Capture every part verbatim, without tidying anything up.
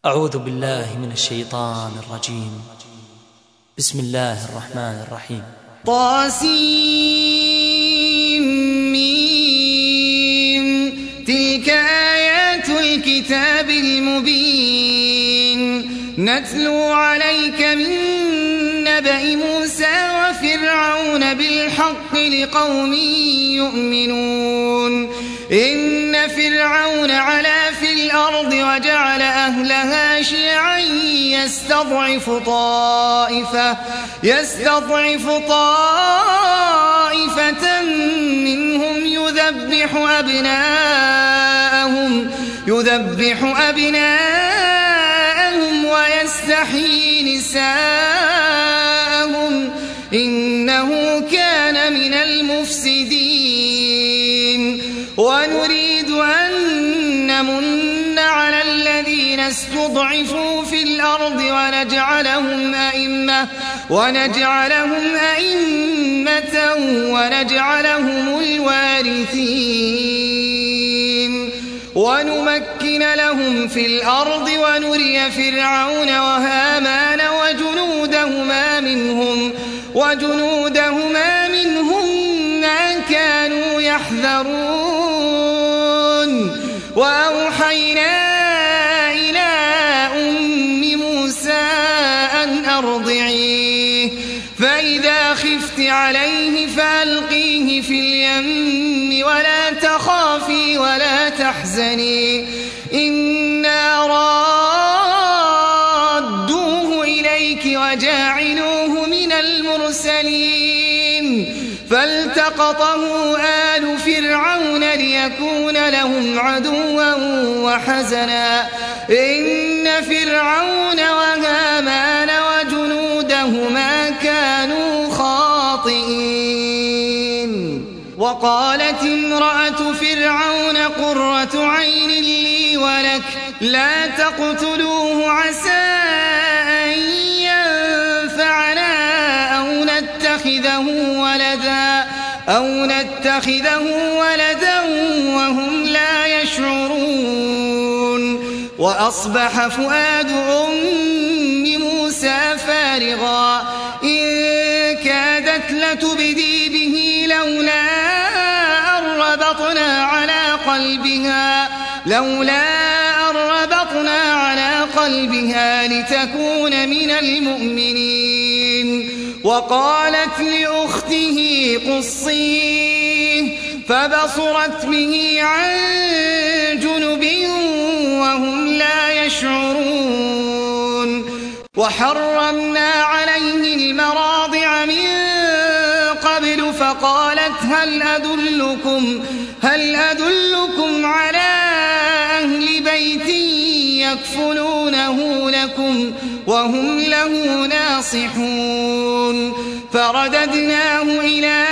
أعوذ بالله من الشيطان الرجيم. بسم الله الرحمن الرحيم. طاسيم تلك آيات الكتاب المبين نتلو عليك من نبأ موسى وفرعون بالحق لقوم يؤمنون. إن فرعون علا في الأرض وجعل أهلها شيعا يستضعف طائفة يستضعف طائفة منهم يذبح أبناءهم يذبح أبناءهم ويستحيي نساءهم إنه كان من المفسدين. ونريد أن نمن على الذين استضعفوا في الأرض ونجعلهم أئمة ونجعلهم أئمة ونجعلهم الوارثين ونمكن لهم في الأرض ونري فرعون وهامان وجنودهما منهم وجنودهما منهم ما كانوا يحذرون. وأوحينا إلى أم موسى أن أرضعيه فإذا خفت عليه فألقيه في اليم ولا تخافي ولا تحزني إنا رادوه إليك وجاعلوه من المرسلين. فالتقطه آل فرعون ليكون لهم عدوا وحزنا إن فرعون وهامان وجنودهما كانوا خاطئين. وقالت امرأة فرعون قرة عين لي ولك لا تقتلوه عسى أن ينفعنا أو نتخذه ولدا أو نتخذه ولدا وهم لا يشعرون. وأصبح فؤاد أم موسى فارغا إن كادت لتبدي به لولا أن ربطنا على قلبها لولا أن ربطنا على قلبها لتكون من المؤمنين. وقالت لأخته قصيه فبصرت به عن جنب وهم لا يشعرون. وحرمنا عليه المراضع من قبل فقالت هل أدلكم هل أدلكم على أهل بيت يكفلونه لكم وهم له ناصحون. فرددناه إلى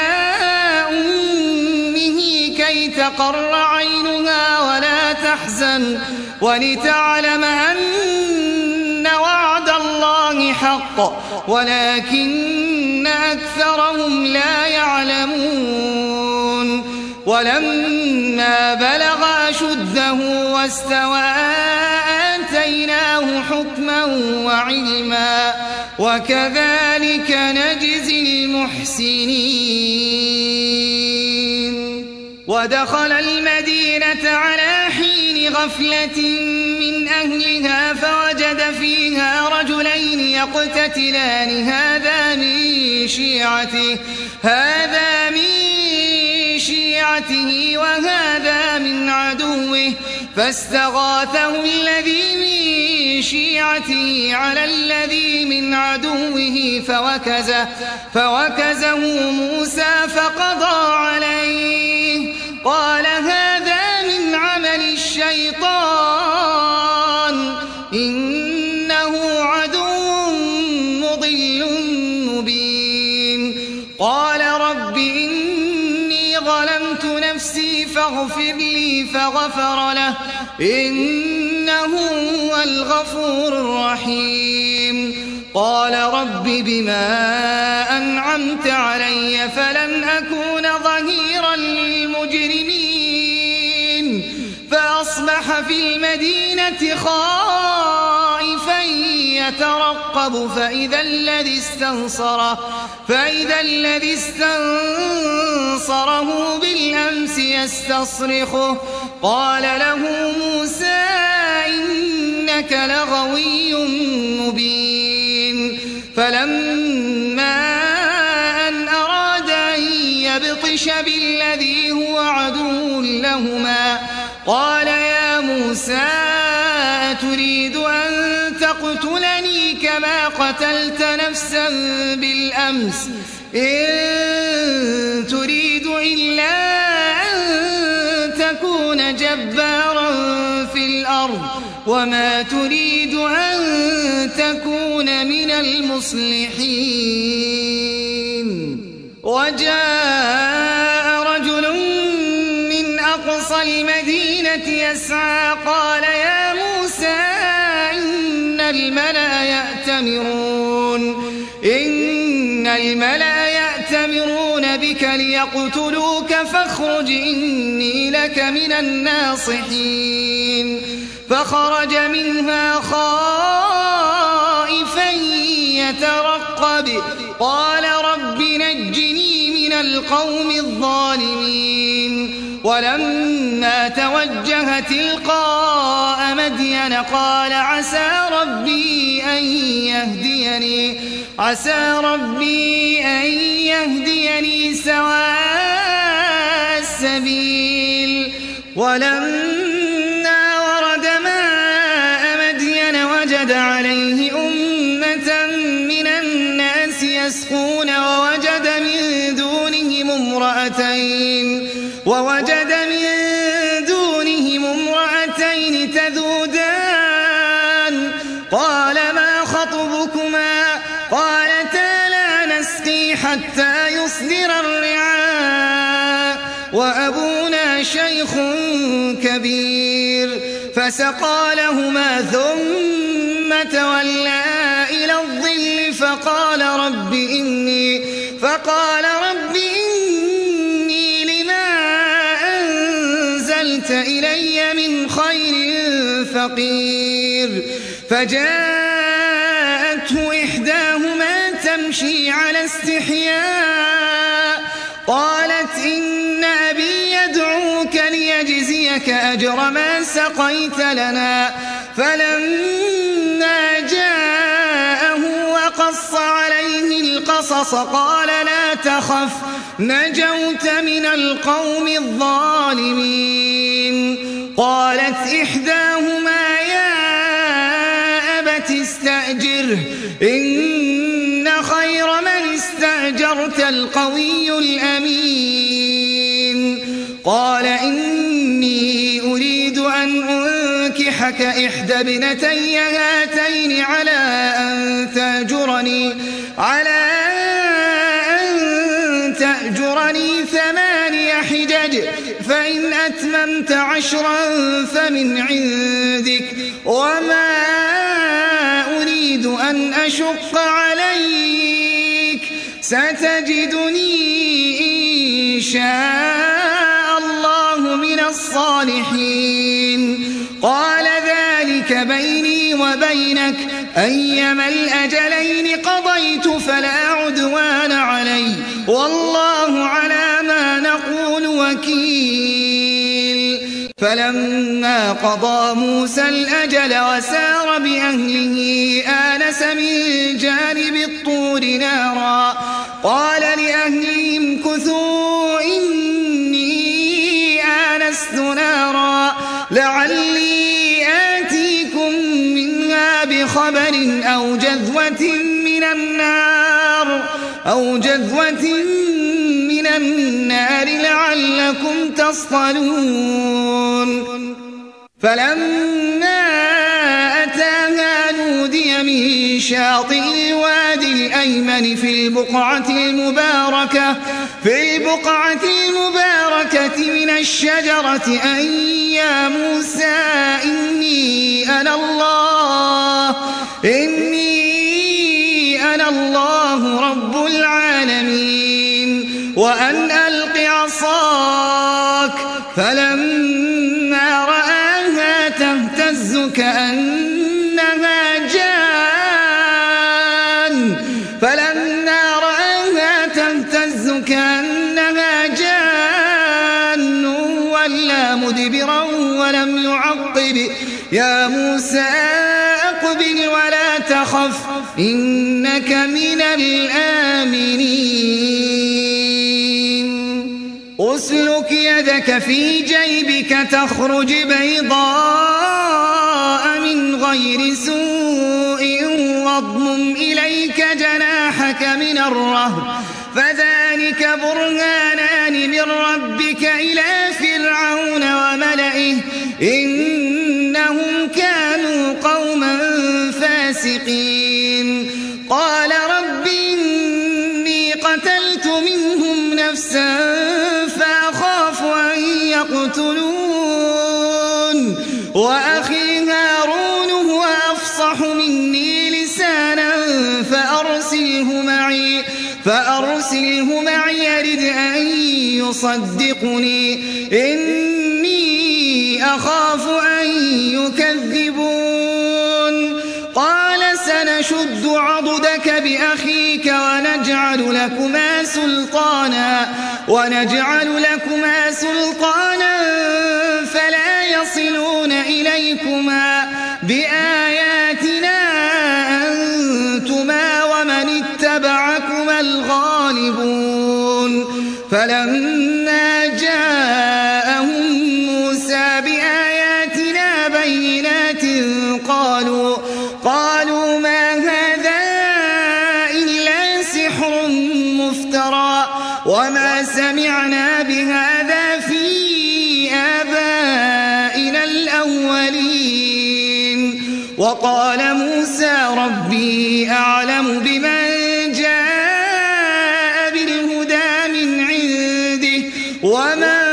أمه كي تقر عينها ولا تحزن ولتعلم أن وعد الله حق ولكن أكثرهم لا يعلمون. ولما بلغ أشده واستوى آتيناه حكما وعلما وكذلك نجزي المحسنين. ودخل المدينة على حين غفلة من أهلها فوجد فيها رجلين يقتتلان هذا من شيعته هذا من شيعته وهذا من عدوه فاستغاثه الذي من شيعته على الذي من عدوه فوكزه فوكزه موسى فقضى عليه قال هذا من عمل الشيطان إنه عدو مضل مبين. قال رب إني ظلمت نفسي فاغفر لي فغفر له إنه هو الغفور الرحيم. قال رب بما أنعمت علي فلن أكون ظهيرا للمجرمين. فأصبح في المدينة خائفا يترقب فإذا الذي استنصره فإذا الذي استنصره بالأمس يستصرخه قال له موسى إنك لغوي مبين فلما أن أراد أن يبطش بالذي هو عدو لهما قال يا موسى أتريد أن تقتلني كما قتلت نفسا بالأمس إن تريد إلا أن تكون جبارا في الأرض وما تريد أن تكون من المصلحين وجاء رجل من أقصى المدينة يسعى قال يا موسى إن الملأ يأتمرون إن الملأ يأتمرون بك ليقتلوك فاخرج إني لك من الناصحين فخرج منها خائفا يترقب قال رب نجني من القوم الظالمين ولما توجه تلقاء مدين قال عسى ربي أن يهديني عسى ربي أن يهديني سواء السبيل ولما ورد ماء مدين وجد عليه أمة من الناس يسقون ووجد من دونهم امرأتين ووجد من دونهم امرأتين تذودان قال ما خطبكما قالتا لا نسقي حتى يصدر الرعاء وأبونا شيخ كبير فسقى لهما ثم تولى إلى الظل فقال رب إني فقال رب إني لما أنزلت إلي من خير فقير فجاءته إحداهما تمشي على استحياء قالت إن أبي يدعوك ليجزيك أجر ما سقيت لنا فلما جاءه وقص عليه القصص قال لا تخف نجوت من القوم الظالمين قالت إحداهما يا أبت استأجره إن خير من استأجرت القوي الأمين قال إني أريد أن أنكحك إحدى ابنتي هاتين على أن تأجرني على أن تأجرني ثماني حجج فإن أتممت عشرا فمن عندك وما أريد أن أشق عليك ستجدني إن شاء الله من الصالحين قال ذلك بيني وبينك أيما الأجلين قضيت فلا عدوان علي والله على ما نقول وكيل فلما قضى موسى الأجل وسار بأهله آنس من جانب الطور نارا قال لأهلهم كثوا إني آنست نارا لعلي آتيكم منها بخبر أو جذوة من النار أو جذوة من النار لعلكم تصطلون فلما أتاها نودي من شاطئ الوادي الأيمن في البقعة المباركة في البقعة المباركة من الشجرة أن يا موسى إني أنا الله إني أنا الله رب العالمين وأن ألق عصاك فلما رآها تهتز كأنها جان أقبل يا موسى أقبل ولا تخف إنك من الآمنين أسلك يدك في جيبك تخرج بيضاء من غير سوء واضمم إليك جناحك من الرهب فذلك برهانان من ربك إلى فرعون وملئه إنهم كانوا قوما فاسقين قال رب إني قتلت منهم نفسا فأخاف أن يقتلون وأخي هارون هو أفصح مني لسانا فأرسله معي فأرسله معي يرد أن يصدقني إني أخاف أن يكذبون قال سنشد عضدك بأخيك ونجعل لكما سلطانا ونجعل لكما سلطانا فلا يصلون إليكما بآياتنا أنتما ومن اتبعكما الغالبون فلما جاءهم موسى بآياتنا بينات قالوا قالوا ما هذا إلا سحر مفترى وما سمعنا بهذا في آبائنا الأولين وقال موسى ربي أعلم بمن جاء بالهدى من عنده ومن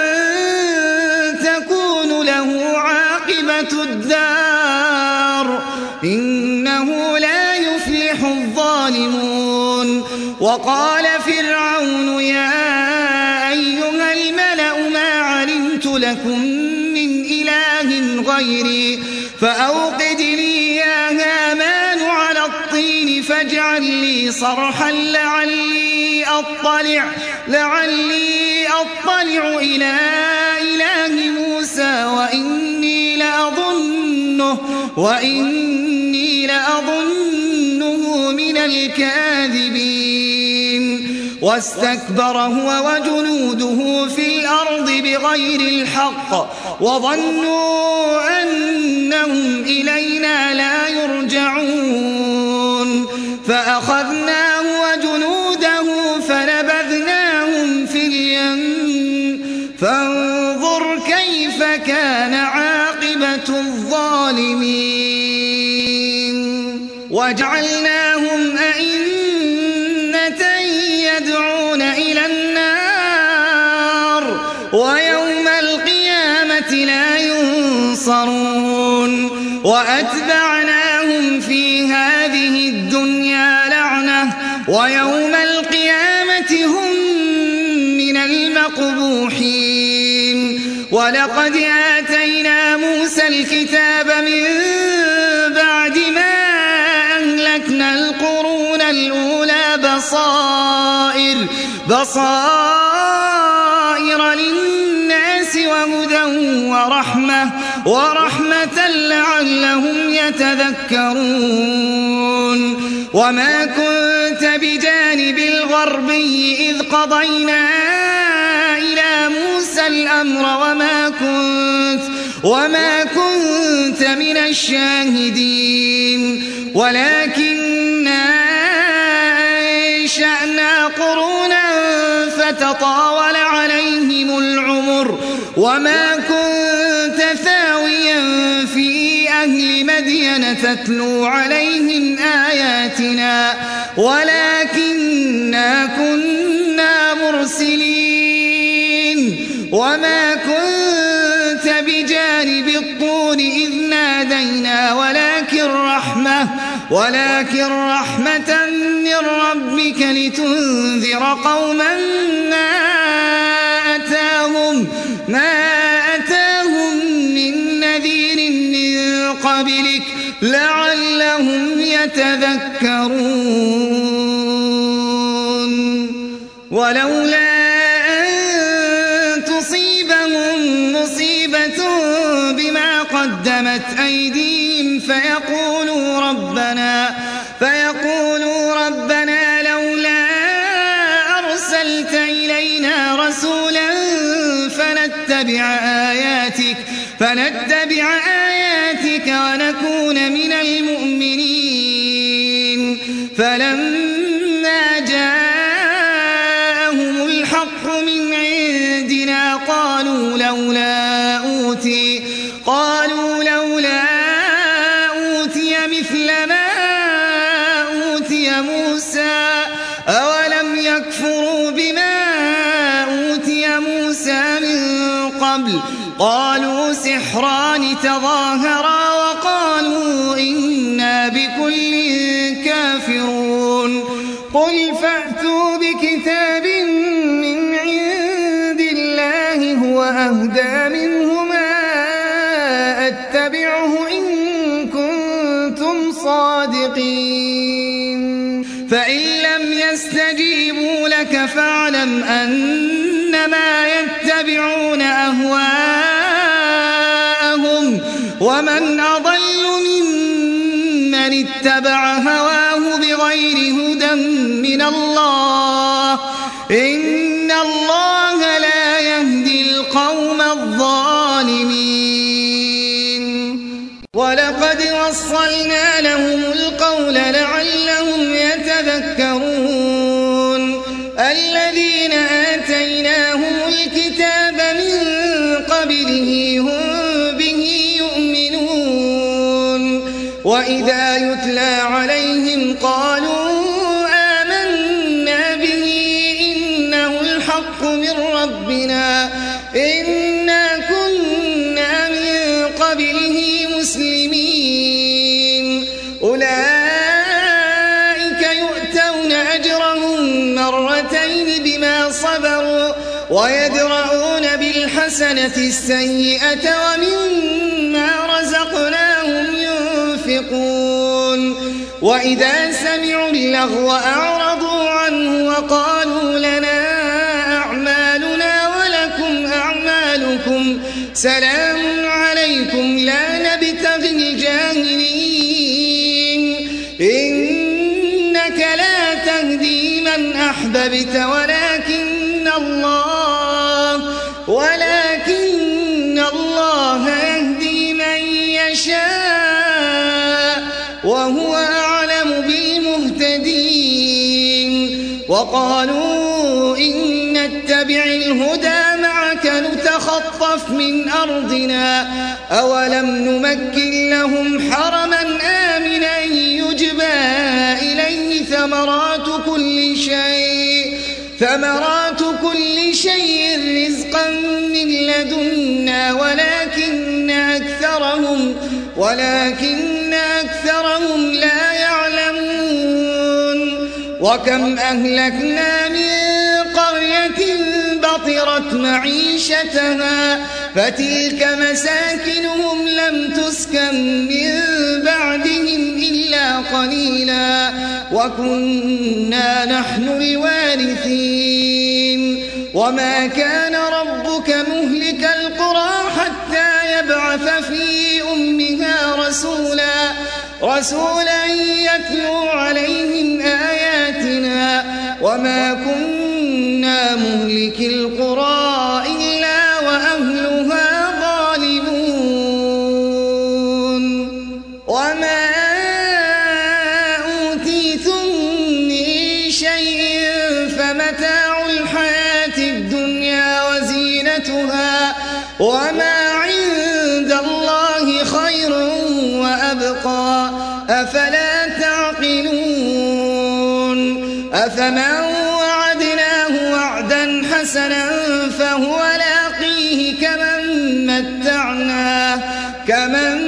تكون له عاقبة الدار إنه لا يفلح الظالمون وقال فرعون يا أيها الملأ ما علمت لكم من إله غيري فأوقد لي يا هامان على الطين فاجعل لي صرحا لعلي أطلع لعلي أطلع إلى إله موسى وإني لأظنه وإني لأظنه من الكاذبين واستكبر هو وجنوده في الأرض بغير الحق وظنوا أنهم إلينا لا يرجعون فأخذناه وجنوده فنبذناهم في اليم فانظر كيف كان عاقبة الظالمين وجعلناهم أئمة يدعون إلى النار ويوم القيامة لا ينصرون وأتبعناهم في هذه الدنيا لعنة ويوم القيامة هم من المقبوحين ولقد آتينا موسى الكتاب من بعد ما أهلكنا القرون الأولى بصائر بصائر للناس وهدى ورحمة ورحمة لعلهم يتذكرون وما كنت بجانب الغربي إذ قضينا إلى موسى الأمر وما كنت وما كنت من الشاهدين ولكننا أنشأنا قرونا فتطاول عليهم العمر وما كنت ثاويا في أهل مدين تتلو عليهم آياتنا ولكننا كنا مرسلين وما كنت بجانب الطور إذ نادينا ولكن رحمة ولكن رحمة من ربك لتنذر قوما ما أتاهم ما أتاهم من نذير من قبلك لعلهم يتذكرون ولولا أن تصيبهم مصيبة بما قدمت فيقولوا ربنا فيقولوا ربنا لولا أرسلت إلينا رسولا فنتبع آياتك فنتبع آياتك ونكون من المؤمنين فلما جاءهم الحق من عندنا قالوا لولا أوتي قالوا لولا أوتي مثل ما أوتي موسى أولم يكفروا بما أوتي موسى من قبل قالوا سحران تظاهرا وقالوا إنا بكل كافرون قل فأتوا بكتاب من عند الله هو أهدى منهما أتبعه إن كنتم صادقين فإن لم يستجيبوا لك فاعلم أنما يتبعون أهواءهم ومن أضل ممن اتبع هواه بغير هدى من الله إن الله لا يهدي القوم الظالمين ولقد وصلنا لهم القول لعلهم يتذكرون الذين آتيناهم الكتاب من قبله هم به يؤمنون وإذا يتلى عليهم قالوا آمنا به إنه الحق من ربنا إنا كنا من قبله مسلمين أولئك يؤتون أجرهم مرتين بما صبروا ويدرؤون بالحسنة السيئة ومما رزقناهم ينفقون وإذا سمعوا اللغو أعرضوا عنه وقالوا لنا أعمالنا ولكم أعمالكم سلام عليكم لا نبتغي الجاهلين إنك لا تهدي من أحببت ولكن الله ولكن الله يهدي من يشاء وهو أعلم بالمهتدين وقالوا إن نتبع الهدى معك نتخطف من أرضنا أولم نمكن لهم حرما آمنا يجبى إليه ثمرات كل شيء ثمرات كل شيء رزقا من لدنا ولكن أكثرهم ولكن أكثرهم لا يعلمون وكم أهلكنا من قرية بطرت معيشتها فتلك مساكنهم لم تسكن من بعدهم إلا قليلا وكنا نحن الوارثين وما كان ربك مهلك القرى حتى يبعث في أمها رسولا رسولا يتلو عليهم آياتنا وما كنا مهلك القرى إلا وأهلها ظالمون وما أوتيتم من شيء فمتاع الحياة الدنيا وزينتها وما عند الله خير وأبقى أفلا تعقلون أفمن وعدناه وعدا حسنا فهو لاقيه كمن متعناه كمن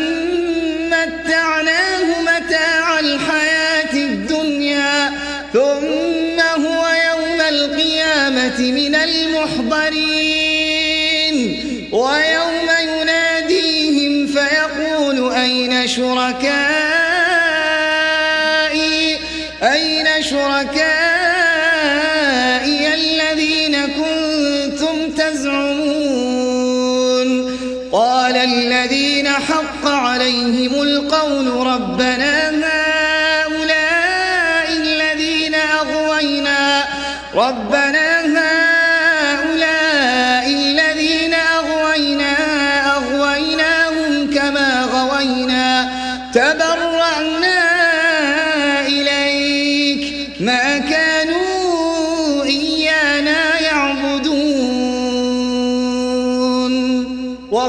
متعناه متاع الحياة الدنيا ثم هو يوم القيامة من المحضرين ويوم يناديهم فيقول أين شركائي أين شركائي الذين كنتم تزعمون قال الذين حق عليهم القول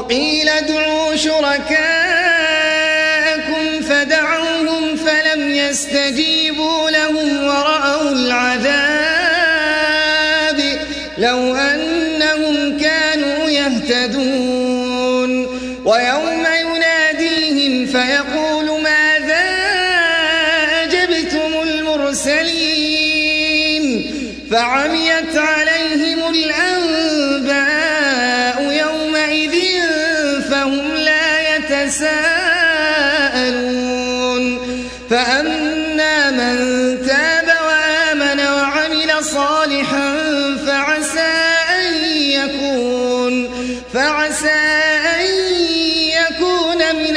وقيل ادعوا شركاءكم فدعوهم فلم يستجيبوا لهم ورأوا العذاب لو أنهم كانوا يهتدون ويوم يناديهم فيقول ماذا أجبتم المرسلين فعميت عليهم الأنباء يومئذ فهم لا يتساءلون فأما من تاب وآمن وعمل صالحا فعسى أن يكون فعسى أن يكون من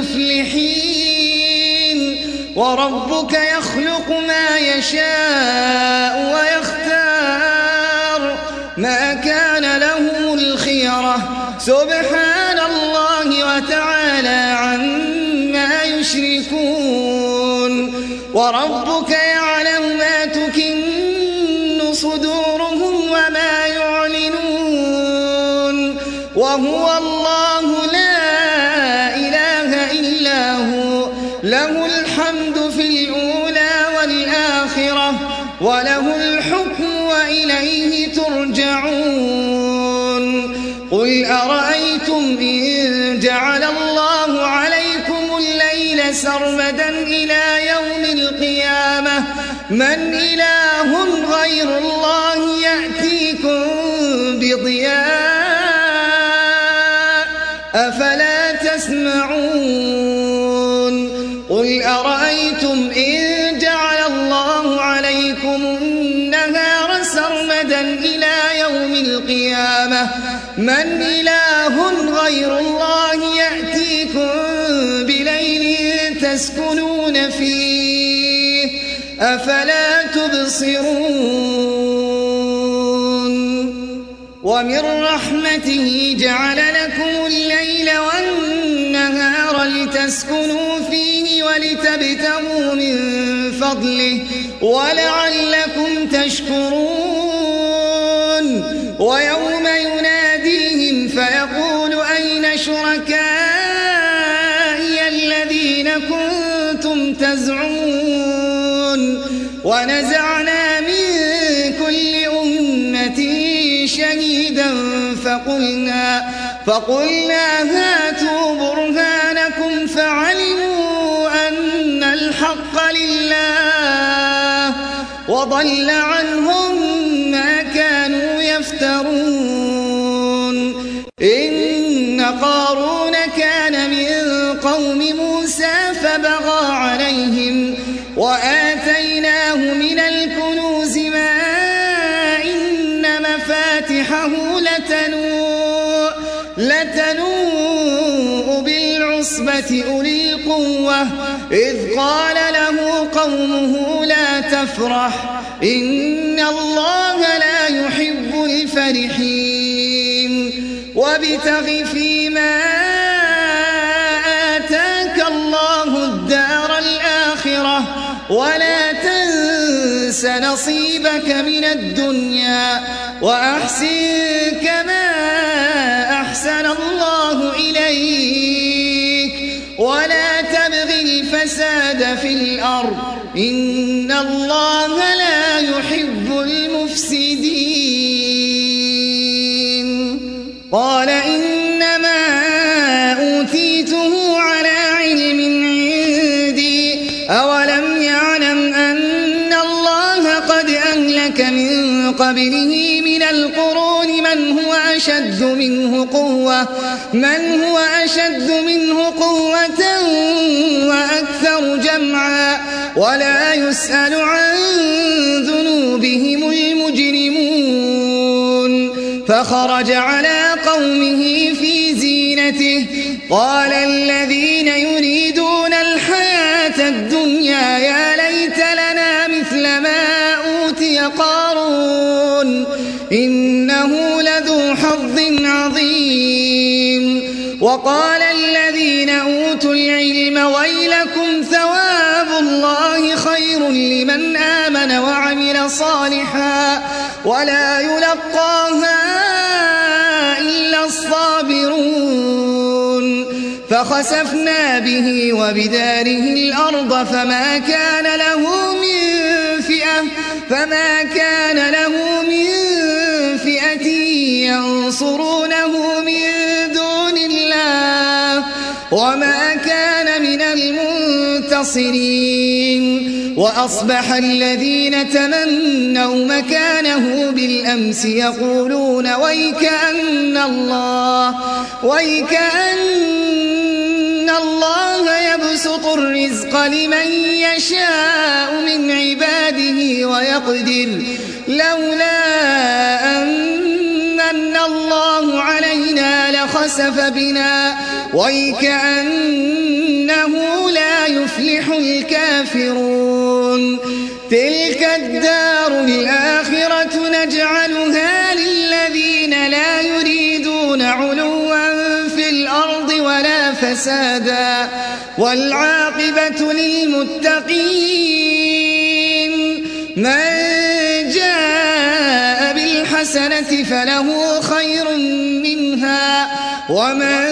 المفلحين وربك يخلق ما يشاء ويختار ما كان لهم الخيرة سبحان الله وتعالى عما يشركون وربك يعلم ما تكن صدورهم وما يعلنون وهو الله لا إله إلا هو له الحمد في الأولى والآخرة وله الحكم وإليه ترجعون قل أرأيتم إن جعل الله عليكم الليل سرمدا إلى يوم القيامة من إله غير الله يأتيكم بضياء أفلا تسمعون قل أرأيتم إن جعل الله عليكم النهار سرمدا إلى يوم القيامة من إله غير الله يأتيكم بليل تسكنون فيه أفلا تبصرون ومن رحمته جعل لكم الليل والنهار لتسكنوا فيه ولتبتغوا من فضله ولعلكم تشكرون ويوم يناديهم فيقول أين شركائي الذين كنتم تزعمون ونزعنا من كل أمة شهيدا فقلنا, فقلنا هاتوا برهانكم فعلموا أن الحق لله وضل عنهم ما كانوا يفترون إن قارون كان من قوم موسى فبغى عليهم وآتيناه من الكنوز ما إن مفاتحه لتنوء, لتنوء بالعصبة أولي القوة إذ قال له قومه لا تفرح إن الله لا يحب الفرحين وابتغ فيما آتاك الله الدار الآخرة ولا تنس نصيبك من الدنيا وأحسن كما أحسن الله إليك ولا تبغ الفساد في الأرض إن الله لا يحب المفسدين قال إنما أوتيته على علم عندي أولم يعلم أن الله قد أهلك من قبله من القرون من هو أشد منه قوة من هو أشد منه قوة وأكثر جمعا ولا يسأل عن ذنوبهم المجرمون فخرج على قومه في زينته قال الذين يريدون الحياة الدنيا يا ليت لنا مثل ما أوتي قارون إنه لذو حظ عظيم وقال الذين أوتوا العلم ويلكم ثواب الله خير لمن آمن وعمل صالحا ولا يلقاها إلا الصابرون فخسفنا به وبداره الأرض فما كان له من فئة فما كان له من فئة ينصرونه من دون الله وما كان من المنتصرين. وأصبح الذين تمنوا مكانه بالأمس يقولون ويكأن الله ويكأن الله يبسط الرزق لمن يشاء من عباده ويقدر لولا أن الله علينا لخسف بنا ويكأنه لا يفلح الكافرون. تلك الدار الآخرة نجعلها للذين لا يريدون علوا في الأرض ولا فسادا والعاقبة للمتقين. من جاء بالحسنة فله خير منها ومن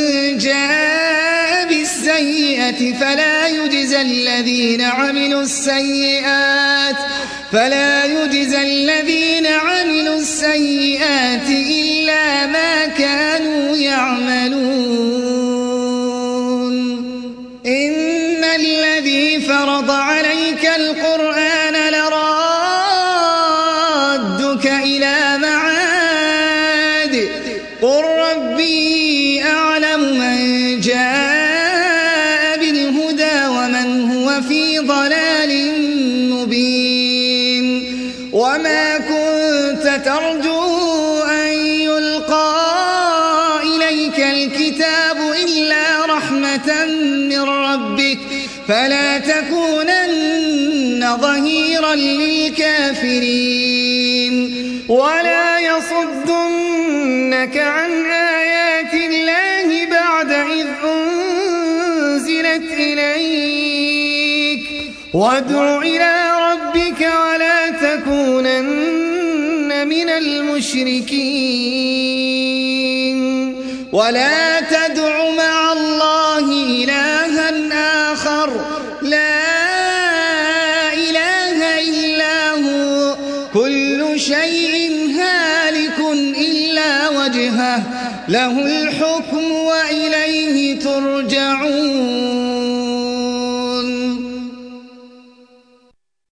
جاء بالسيئة فلا يجزى الذين عملوا السيئات فلا يجزى الذين عملوا السيئات إلا ما كانوا يعملون. إن الذي فرض عليك القرآن لرادك إلى معاد قل ربي أعلم من جاء بالهدى ومن هو في ضلال مبين. وما كنت ترجو أن يلقى إليك الكتاب إلا رحمة من ربك فلا تكونن ظهيرا للكافرين. ولا يصدنك عن آيات الله بعد إذ أنزلت إليك وادع إلى ربك ولا تكونن من المشركين. ولا تدع مع الله إلها آخر لا إله إلا هو كل شيء هالك إلا وجهه له الحكم وإليه ترجعون.